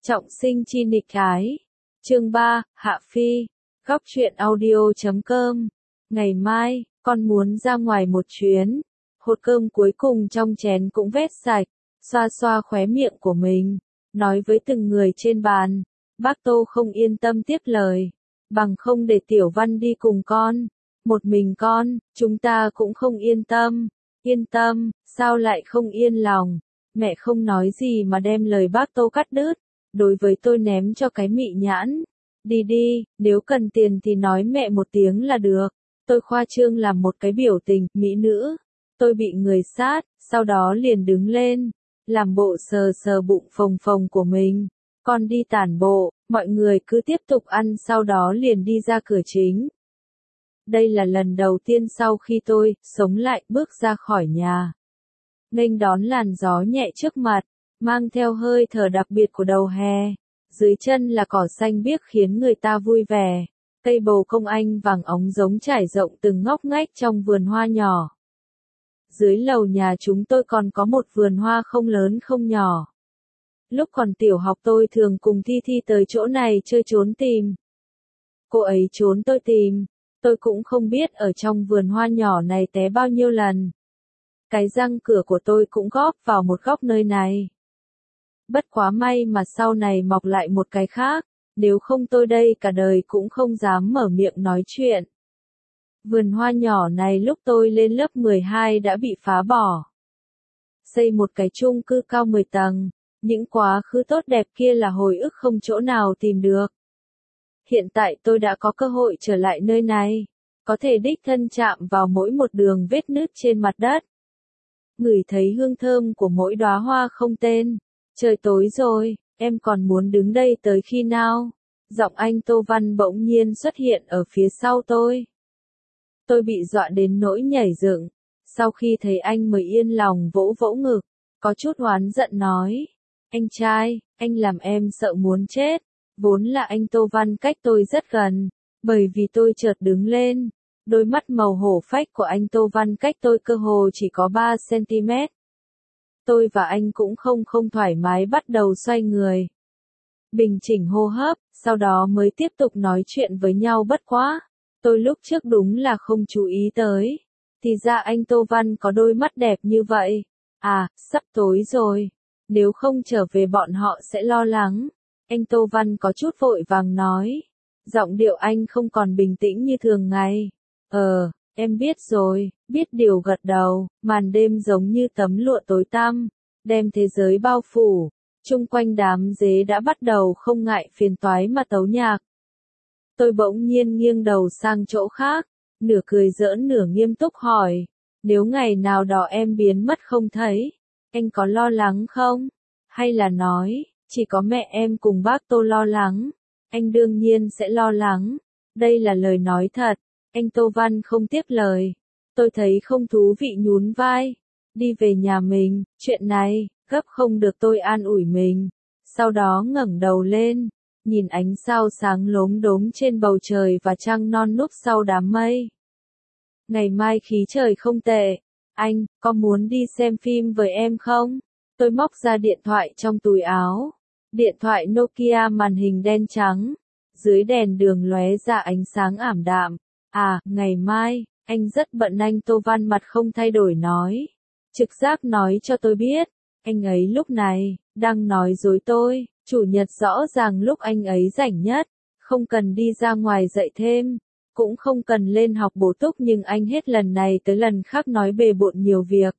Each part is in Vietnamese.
Trọng sinh chi nghịch ái. Chương 3, Hạ Phi. Góc truyện audio.com. Ngày mai, con muốn ra ngoài một chuyến. Hột cơm cuối cùng trong chén cũng vét sạch, xoa xoa khóe miệng của mình, nói với từng người trên bàn. Bác Tô không yên tâm tiếp lời. Bằng không để Tiểu Văn đi cùng con. Một mình con, chúng ta cũng không yên tâm. Yên tâm, sao lại không yên lòng? Mẹ không nói gì mà đem lời bác Tô cắt đứt. Đối với tôi ném cho cái mị nhãn. Đi đi, nếu cần tiền thì nói mẹ một tiếng là được. Tôi khoa trương làm một cái biểu tình, mỹ nữ. Tôi bị người sát, sau đó liền đứng lên. Làm bộ sờ sờ bụng phồng phồng của mình. Con đi tản bộ, mọi người cứ tiếp tục ăn sau đó liền đi ra cửa chính. Đây là lần đầu tiên sau khi tôi, sống lại, bước ra khỏi nhà. Nghênh đón làn gió nhẹ trước mặt, mang theo hơi thở đặc biệt của đầu hè. Dưới chân là cỏ xanh biếc khiến người ta vui vẻ. Cây bồ công anh vàng óng giống trải rộng từng ngóc ngách trong vườn hoa nhỏ. Dưới lầu nhà chúng tôi còn có một vườn hoa không lớn không nhỏ. Lúc còn tiểu học tôi thường cùng Thi Thi tới chỗ này chơi trốn tìm. Cô ấy trốn tôi tìm. Tôi cũng không biết ở trong vườn hoa nhỏ này té bao nhiêu lần. Cái răng cửa của tôi cũng góp vào một góc nơi này. Bất quá may mà sau này mọc lại một cái khác, nếu không tôi đây cả đời cũng không dám mở miệng nói chuyện. Vườn hoa nhỏ này lúc tôi lên lớp 12 đã bị phá bỏ. Xây một cái chung cư cao 10 tầng, những quá khứ tốt đẹp kia là hồi ức không chỗ nào tìm được. Hiện tại tôi đã có cơ hội trở lại nơi này, có thể đích thân chạm vào mỗi một đường vết nứt trên mặt đất. Ngửi thấy hương thơm của mỗi đóa hoa không tên. Trời tối rồi, em còn muốn đứng đây tới khi nào? Giọng anh Tô Văn bỗng nhiên xuất hiện ở phía sau tôi. Tôi bị dọa đến nỗi nhảy dựng. Sau khi thấy anh mới yên lòng vỗ vỗ ngực, có chút oán giận nói. Anh trai, anh làm em sợ muốn chết. Vốn là anh Tô Văn cách tôi rất gần, bởi vì tôi chợt đứng lên. Đôi mắt màu hổ phách của anh Tô Văn cách tôi cơ hồ chỉ có 3 cm. Tôi và anh cũng không thoải mái bắt đầu xoay người. Bình chỉnh hô hấp, sau đó mới tiếp tục nói chuyện với nhau bất quá. Tôi lúc trước đúng là không chú ý tới. Thì ra anh Tô Văn có đôi mắt đẹp như vậy. À, sắp tối rồi. Nếu không trở về bọn họ sẽ lo lắng. Anh Tô Văn có chút vội vàng nói. Giọng điệu anh không còn bình tĩnh như thường ngày. Em biết rồi, biết điều gật đầu, màn đêm giống như tấm lụa tối tăm, đem thế giới bao phủ, chung quanh đám dế đã bắt đầu không ngại phiền toái mà tấu nhạc. Tôi bỗng nhiên nghiêng đầu sang chỗ khác, nửa cười giỡn nửa nghiêm túc hỏi, nếu ngày nào đó em biến mất không thấy, anh có lo lắng không? Hay là nói, chỉ có mẹ em cùng bác Tô lo lắng, anh đương nhiên sẽ lo lắng, đây là lời nói thật. Anh Tô Văn không tiếp lời. Tôi thấy không thú vị nhún vai. Đi về nhà mình, chuyện này, gấp không được tôi an ủi mình. Sau đó ngẩng đầu lên, nhìn ánh sao sáng lốm đốm trên bầu trời và trăng non núp sau đám mây. Ngày mai khí trời không tệ. Anh, có muốn đi xem phim với em không? Tôi móc ra điện thoại trong túi áo. Điện thoại Nokia màn hình đen trắng. Dưới đèn đường lóe ra ánh sáng ảm đạm. À, ngày mai, anh rất bận anh Tô Văn mặt không thay đổi nói. Trực giác nói cho tôi biết, anh ấy lúc này, đang nói dối tôi, chủ nhật rõ ràng lúc anh ấy rảnh nhất, không cần đi ra ngoài dạy thêm, cũng không cần lên học bổ túc nhưng anh hết lần này tới lần khác nói bề bộn nhiều việc.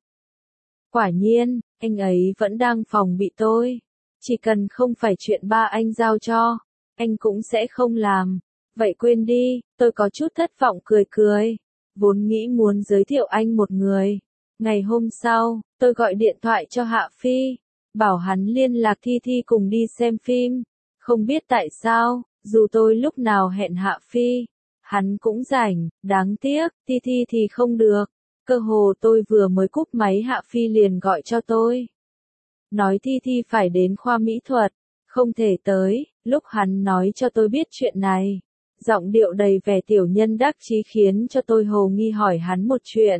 Quả nhiên, anh ấy vẫn đang phòng bị tôi, chỉ cần không phải chuyện ba anh giao cho, anh cũng sẽ không làm. Vậy quên đi, tôi có chút thất vọng cười cười. Vốn nghĩ muốn giới thiệu anh một người. Ngày hôm sau, tôi gọi điện thoại cho Hạ Phi. Bảo hắn liên lạc Thi Thi cùng đi xem phim. Không biết tại sao, dù tôi lúc nào hẹn Hạ Phi, hắn cũng rảnh, đáng tiếc, Thi Thi thì không được. Cơ hồ tôi vừa mới cúp máy Hạ Phi liền gọi cho tôi. Nói Thi Thi phải đến khoa mỹ thuật, không thể tới, lúc hắn nói cho tôi biết chuyện này. Giọng điệu đầy vẻ tiểu nhân đắc chí khiến cho tôi hồ nghi hỏi hắn một chuyện.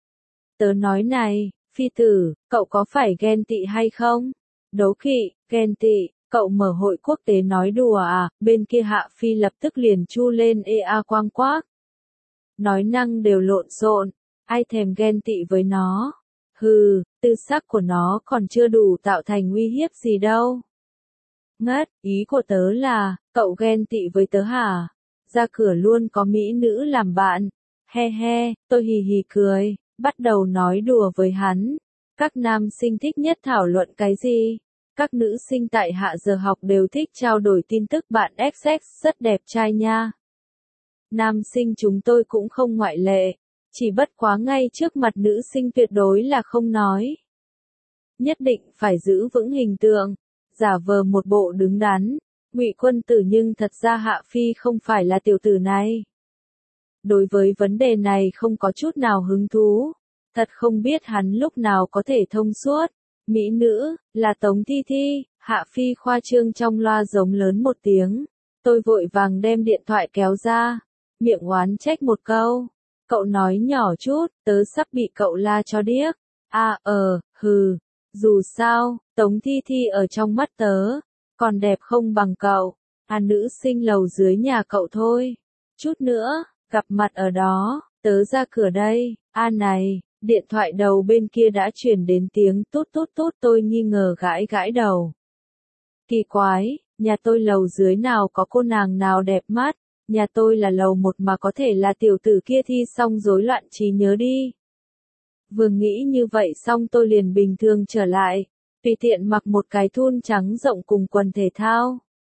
Tớ nói này, Phi tử, cậu có phải ghen tị hay không? Đố kỵ, ghen tị, Cậu mở hội quốc tế nói đùa à, bên kia Hạ Phi lập tức liền chu lên ê a quang quác. Nói năng đều lộn xộn, ai thèm ghen tị với nó. Hừ, tư sắc của nó còn chưa đủ tạo thành uy hiếp gì đâu. Ngất, ý của tớ là, cậu ghen tị với tớ hả? Ra cửa luôn có mỹ nữ làm bạn. He he, tôi hì hì cười, bắt đầu nói đùa với hắn. Các nam sinh thích nhất thảo luận cái gì? Các nữ sinh tại hạ giờ học đều thích trao đổi tin tức bạn XX rất đẹp trai nha. Nam sinh chúng tôi cũng không ngoại lệ, chỉ bất quá ngay trước mặt nữ sinh tuyệt đối là không nói. Nhất định phải giữ vững hình tượng, giả vờ một bộ đứng đắn, Ngụy Quân Tử, nhưng thật ra Hạ Phi không phải là tiểu tử này. Đối với vấn đề này không có chút nào hứng thú, thật không biết hắn lúc nào có thể thông suốt. Mỹ nữ, là Tống Thi Thi, Hạ Phi khoa trương trong loa giống lớn một tiếng. Tôi vội vàng đem điện thoại kéo ra, miệng oán trách một câu. Cậu nói nhỏ chút, tớ sắp bị cậu la cho điếc. Hừ, dù sao, Tống Thi Thi ở trong mắt tớ, còn đẹp không bằng cậu. Nữ sinh lầu dưới nhà cậu thôi. Chút nữa, gặp mặt ở đó, tớ ra cửa đây. Này. Điện thoại đầu bên kia đã truyền đến tiếng tút tút tút, tôi nghi ngờ gãi gãi đầu. Kỳ quái, nhà tôi lầu dưới nào có cô nàng nào đẹp mắt, nhà tôi là lầu 1 mà có thể là tiểu tử kia thi xong rối loạn trí nhớ đi. Vừa nghĩ như vậy xong tôi liền bình thường trở lại, tùy tiện mặc một cái thun trắng rộng cùng quần thể thao.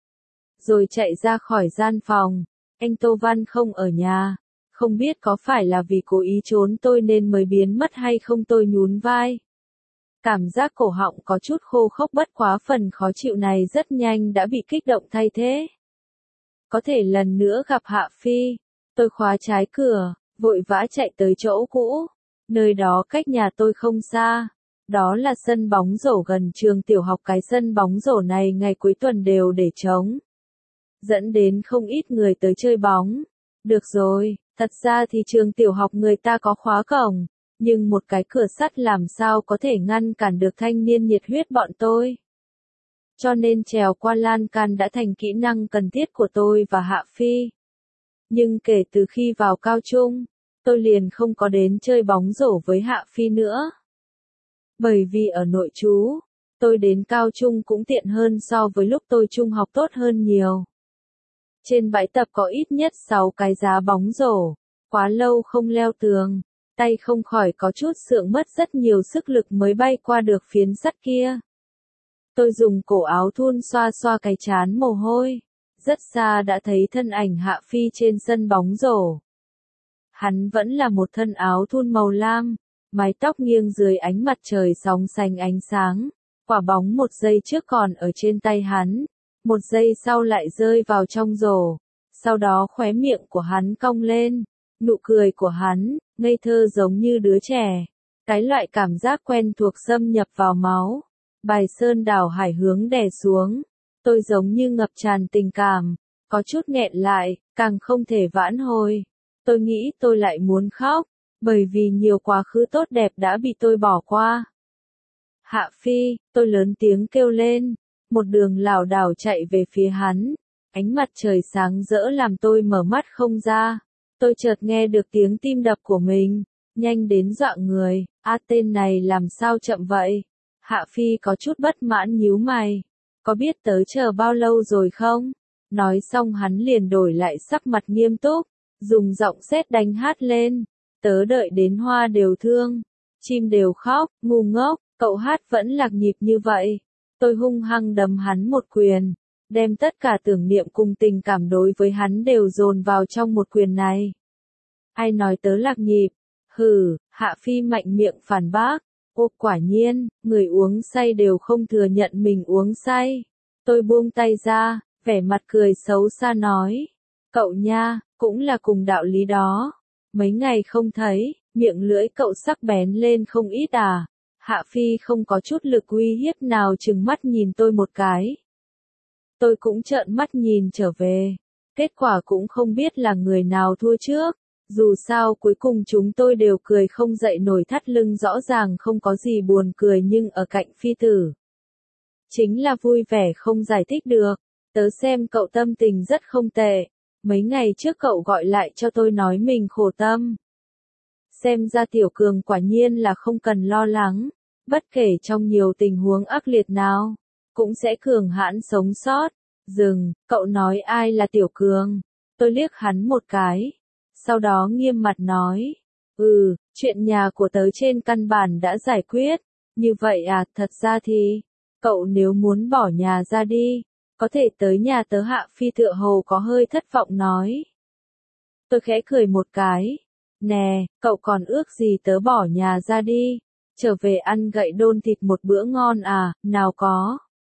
Rồi chạy ra khỏi gian phòng, anh Tô Văn không ở nhà. Không biết có phải là vì cố ý trốn tôi nên mới biến mất hay không, tôi nhún vai. Cảm giác cổ họng có chút khô khốc, bất quá phần khó chịu này rất nhanh đã bị kích động thay thế. Có thể lần nữa gặp Hạ Phi, tôi khóa trái cửa, vội vã chạy tới chỗ cũ. Nơi đó cách nhà tôi không xa. Đó là sân bóng rổ gần trường tiểu học, cái sân bóng rổ này ngày cuối tuần đều để trống. Dẫn đến không ít người tới chơi bóng. Được rồi. Thật ra thì trường tiểu học người ta có khóa cổng, nhưng một cái cửa sắt làm sao có thể ngăn cản được thanh niên nhiệt huyết bọn tôi. Cho nên trèo qua lan can đã thành kỹ năng cần thiết của tôi và Hạ Phi. Nhưng kể từ khi vào cao trung, tôi liền không có đến chơi bóng rổ với Hạ Phi nữa. Bởi vì ở nội trú, tôi đến cao trung cũng tiện hơn so với lúc tôi trung học, tốt hơn nhiều. Trên bãi tập có ít nhất 6 cái giá bóng rổ, quá lâu không leo tường, tay không khỏi có chút sượng, mất rất nhiều sức lực mới bay qua được phiến sắt kia. Tôi dùng cổ áo thun xoa xoa cái trán mồ hôi, rất xa đã thấy thân ảnh Hạ Phi trên sân bóng rổ. Hắn vẫn là một thân áo thun màu lam, mái tóc nghiêng dưới ánh mặt trời sóng xanh ánh sáng, quả bóng một giây trước còn ở trên tay hắn. Một giây sau lại rơi vào trong rổ, sau đó khóe miệng của hắn cong lên, nụ cười của hắn, ngây thơ giống như đứa trẻ. Cái loại cảm giác quen thuộc xâm nhập vào máu, bài sơn đảo hải hướng đè xuống. Tôi giống như ngập tràn tình cảm, có chút nghẹn lại, càng không thể vãn hồi. Tôi nghĩ tôi lại muốn khóc, bởi vì nhiều quá khứ tốt đẹp đã bị tôi bỏ qua. Hạ Phi, tôi lớn tiếng kêu lên. Một đường lảo đảo chạy về phía hắn, ánh mặt trời sáng rỡ làm tôi mở mắt không ra. Tôi chợt nghe được tiếng tim đập của mình, nhanh đến dọa người. Tên này làm sao chậm vậy? Hạ Phi có chút bất mãn nhíu mày. Có biết tớ chờ bao lâu rồi không? Nói xong hắn liền đổi lại sắc mặt nghiêm túc, dùng giọng sét đánh hát lên. Tớ đợi đến hoa đều thương, chim đều khóc, ngu ngốc, cậu hát vẫn lạc nhịp như vậy. Tôi hung hăng đấm hắn một quyền, đem tất cả tưởng niệm cùng tình cảm đối với hắn đều dồn vào trong một quyền này. Ai nói tớ lạc nhịp? Hừ, Hạ Phi mạnh miệng phản bác. Quả nhiên, người uống say đều không thừa nhận mình uống say. Tôi buông tay ra, vẻ mặt cười xấu xa nói. Cậu nha, cũng là cùng đạo lý đó. Mấy ngày không thấy, miệng lưỡi cậu sắc bén lên không ít à? Hạ Phi không có chút lực uy hiếp nào, trừng mắt nhìn tôi một cái. Tôi cũng trợn mắt nhìn trở về. Kết quả cũng không biết là người nào thua trước. Dù sao cuối cùng chúng tôi đều cười không dậy nổi, thắt lưng rõ ràng không có gì buồn cười, nhưng ở cạnh Phi tử. Chính là vui vẻ không giải thích được. Tớ xem cậu tâm tình rất không tệ. Mấy ngày trước cậu gọi lại cho tôi nói mình khổ tâm. Xem ra Tiểu Cường quả nhiên là không cần lo lắng. Bất kể trong nhiều tình huống ác liệt nào, cũng sẽ cường hãn sống sót. Dừng, cậu nói ai là Tiểu Cường? Tôi liếc hắn một cái. Sau đó nghiêm mặt nói. Chuyện nhà của tớ trên căn bản đã giải quyết. Như vậy à, thật ra thì, cậu nếu muốn bỏ nhà ra đi, có thể tới nhà tớ. Hạ Phi tựa hồ có hơi thất vọng nói. Tôi khẽ cười một cái. Nè, cậu còn ước gì tớ bỏ nhà ra đi, trở về ăn gậy đôn thịt một bữa ngon à, nào có.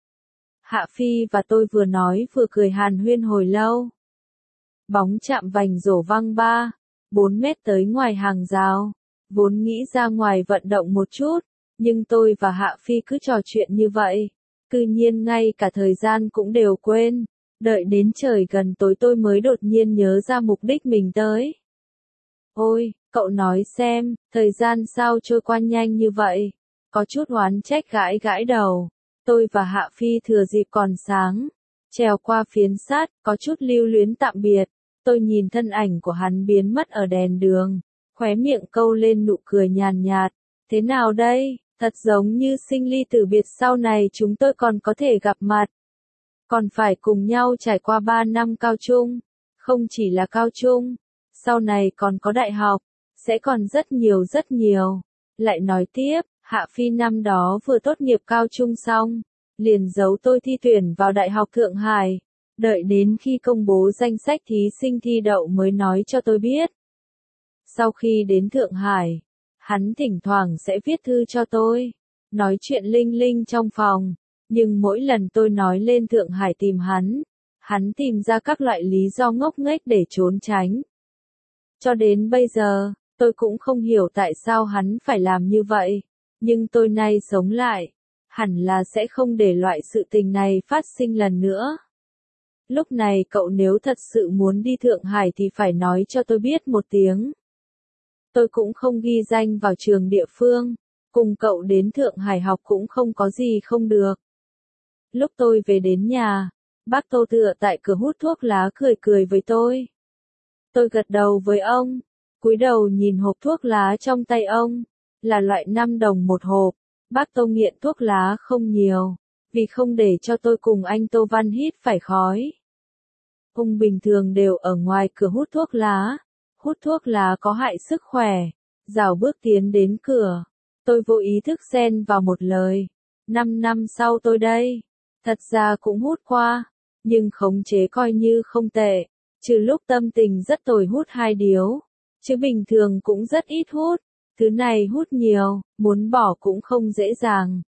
Hạ Phi và tôi vừa nói vừa cười hàn huyên hồi lâu. Bóng chạm vành rổ văng 4 mét tới ngoài hàng rào. Vốn nghĩ ra ngoài vận động một chút, nhưng tôi và Hạ Phi cứ trò chuyện như vậy. Tự nhiên ngay cả thời gian cũng đều quên. Đợi đến trời gần tối tôi mới đột nhiên nhớ ra mục đích mình tới. Ôi, cậu nói xem, thời gian sao trôi qua nhanh như vậy? Có chút oán trách gãi gãi đầu. Tôi và Hạ Phi thừa dịp còn sáng, trèo qua phiến sát, có chút lưu luyến tạm biệt. Tôi nhìn thân ảnh của hắn biến mất ở đèn đường, khóe miệng câu lên nụ cười nhàn nhạt. Thế nào đây? Thật giống như sinh ly tử biệt, sau này chúng tôi còn có thể gặp mặt. Còn phải cùng nhau trải qua 3 năm cao trung. Không chỉ là cao trung, sau này còn có đại học, sẽ còn rất nhiều. Lại nói tiếp, Hạ Phi năm đó vừa tốt nghiệp cao trung xong, liền giấu tôi thi tuyển vào Đại học Thượng Hải. Đợi đến khi công bố danh sách thí sinh thi đậu mới nói cho tôi biết. Sau khi đến Thượng Hải, hắn thỉnh thoảng sẽ viết thư cho tôi, nói chuyện linh linh trong phòng, nhưng mỗi lần tôi nói lên Thượng Hải tìm hắn tìm ra các loại lý do ngốc nghếch để trốn tránh. Cho đến bây giờ, tôi cũng không hiểu tại sao hắn phải làm như vậy, nhưng tôi nay sống lại, hẳn là sẽ không để loại sự tình này phát sinh lần nữa. Lúc này cậu nếu thật sự muốn đi Thượng Hải thì phải nói cho tôi biết một tiếng. Tôi cũng không ghi danh vào trường địa phương, cùng cậu đến Thượng Hải học cũng không có gì không được. Lúc tôi về đến nhà, bác Tô tựa tại cửa hút thuốc lá cười với tôi. Tôi gật đầu với ông, cúi đầu nhìn hộp thuốc lá trong tay ông, là loại 5 đồng một hộp. Bác Tô nghiện thuốc lá không nhiều, vì không để cho tôi cùng anh Tô Văn hít phải khói. Ông bình thường đều ở ngoài cửa hút thuốc lá có hại sức khỏe. Rảo bước tiến đến cửa, tôi vô ý thức xen vào một lời. 5 năm sau tôi đây, thật ra cũng hút qua, nhưng khống chế coi như không tệ, trừ lúc tâm tình rất tồi hút 2 điếu, chứ bình thường cũng rất ít hút. Thứ này hút nhiều, muốn bỏ cũng không dễ dàng.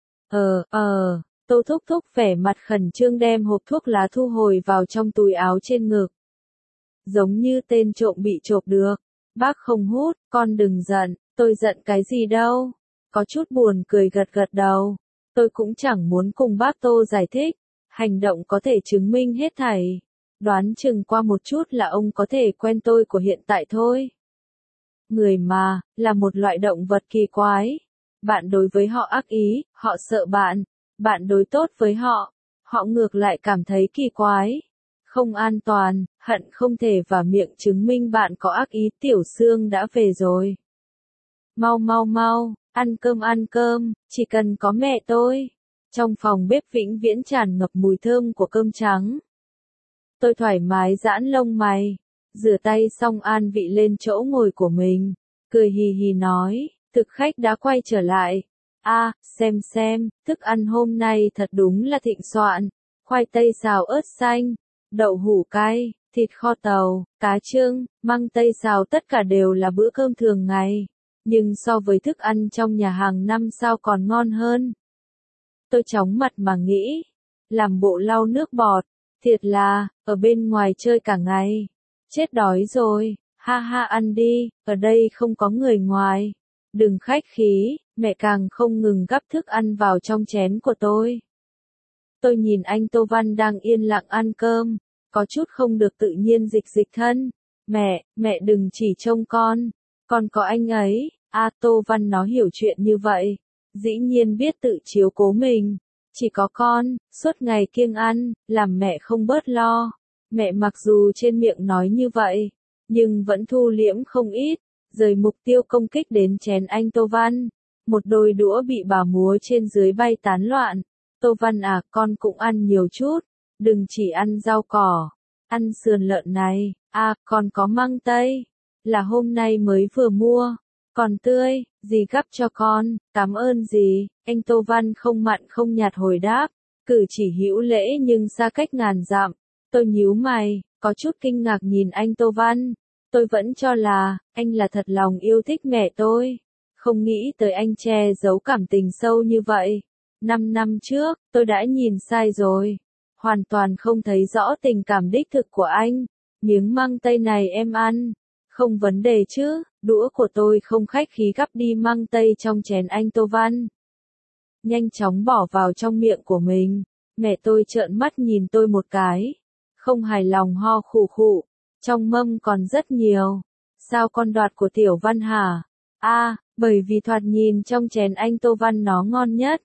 Tô Thúc Thúc vẻ mặt khẩn trương đem hộp thuốc lá thu hồi vào trong túi áo trên ngực. Giống như tên trộm bị trộm được. Bác không hút, con đừng giận, tôi giận cái gì đâu. Có chút buồn cười gật đầu. Tôi cũng chẳng muốn cùng bác Tô giải thích. Hành động có thể chứng minh hết thảy. Đoán chừng qua một chút là ông có thể quen tôi của hiện tại thôi. Người mà, là một loại động vật kỳ quái. Bạn đối với họ ác ý, họ sợ bạn. Bạn đối tốt với họ, họ ngược lại cảm thấy kỳ quái. Không an toàn, hận không thể vào miệng chứng minh bạn có ác ý. Tiểu Sương đã về rồi. Mau, ăn cơm, chỉ cần có mẹ tôi. Trong phòng bếp vĩnh viễn tràn ngập mùi thơm của cơm trắng. Tôi thoải mái giãn lông mày, rửa tay xong an vị lên chỗ ngồi của mình, cười hì hì nói, thực khách đã quay trở lại. Xem, thức ăn hôm nay thật đúng là thịnh soạn, khoai tây xào ớt xanh, đậu hũ cay, thịt kho tàu, cá trưng, măng tây xào tất cả đều là bữa cơm thường ngày, nhưng so với thức ăn trong nhà hàng 5 sao còn ngon hơn. Tôi chóng mặt mà nghĩ, làm bộ lau nước bọt, thiệt là, ở bên ngoài chơi cả ngày, chết đói rồi, ha ăn đi, ở đây không có người ngoài, đừng khách khí. Mẹ càng không ngừng gắp thức ăn vào trong chén của tôi. Tôi nhìn anh Tô Văn đang yên lặng ăn cơm, có chút không được tự nhiên dịch thân. Mẹ đừng chỉ trông con có anh ấy. Tô Văn nó hiểu chuyện như vậy, dĩ nhiên biết tự chiếu cố mình. Chỉ có con, suốt ngày kiêng ăn, làm mẹ không bớt lo. Mẹ mặc dù trên miệng nói như vậy, nhưng vẫn thu liễm không ít, rời mục tiêu công kích đến chén anh Tô Văn. Một đôi đũa bị bà múa trên dưới bay tán loạn. Tô Văn à, con cũng ăn nhiều chút, đừng chỉ ăn rau cỏ, ăn sườn lợn này, à, còn có măng tây, là hôm nay mới vừa mua, còn tươi, dì gắp cho con, cảm ơn dì, anh Tô Văn không mặn không nhạt hồi đáp, cử chỉ hữu lễ nhưng xa cách ngàn dặm. Tôi nhíu mày, có chút kinh ngạc nhìn anh Tô Văn, tôi vẫn cho là, anh là thật lòng yêu thích mẹ tôi, không nghĩ tới anh che giấu cảm tình sâu như vậy. 5 năm trước, tôi đã nhìn sai rồi, hoàn toàn không thấy rõ tình cảm đích thực của anh. Miếng măng tây này em ăn, không vấn đề chứ, đũa của tôi không khách khí gắp đi măng tây trong chén anh Tô Văn. Nhanh chóng bỏ vào trong miệng của mình, mẹ tôi trợn mắt nhìn tôi một cái, không hài lòng ho khụ khụ, trong mâm còn rất nhiều, sao con đoạt của Tiểu Văn hả? À, bởi vì thoạt nhìn trong chén anh Tô Văn nó ngon nhất.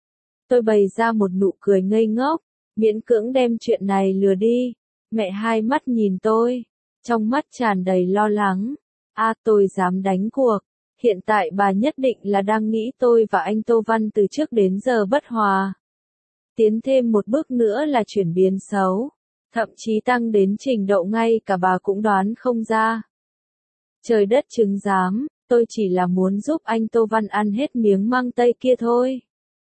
Tôi bày ra một nụ cười ngây ngốc, miễn cưỡng đem chuyện này lừa đi. Mẹ hai mắt nhìn tôi, trong mắt tràn đầy lo lắng. À, tôi dám đánh cuộc. Hiện tại bà nhất định là đang nghĩ tôi và anh Tô Văn từ trước đến giờ bất hòa. Tiến thêm một bước nữa là chuyển biến xấu. Thậm chí tăng đến trình độ ngay cả bà cũng đoán không ra. Trời đất chứng giám, tôi chỉ là muốn giúp anh Tô Văn ăn hết miếng măng tây kia thôi.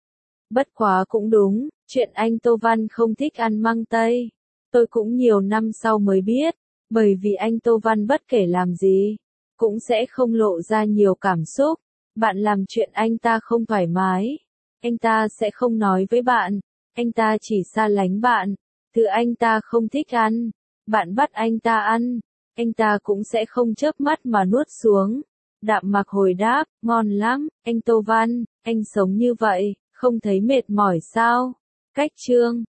Bất quá cũng đúng, chuyện anh Tô Văn không thích ăn măng tây. Tôi cũng nhiều năm sau mới biết, bởi vì anh Tô Văn bất kể làm gì, cũng sẽ không lộ ra nhiều cảm xúc. Bạn làm chuyện anh ta không thoải mái, anh ta sẽ không nói với bạn, anh ta chỉ xa lánh bạn. Thứ anh ta không thích ăn, bạn bắt anh ta ăn, anh ta cũng sẽ không chớp mắt mà nuốt xuống. Đạm Mặc hồi đáp, ngon lắm, anh Tô Văn, anh sống như vậy, không thấy mệt mỏi sao? Cách chương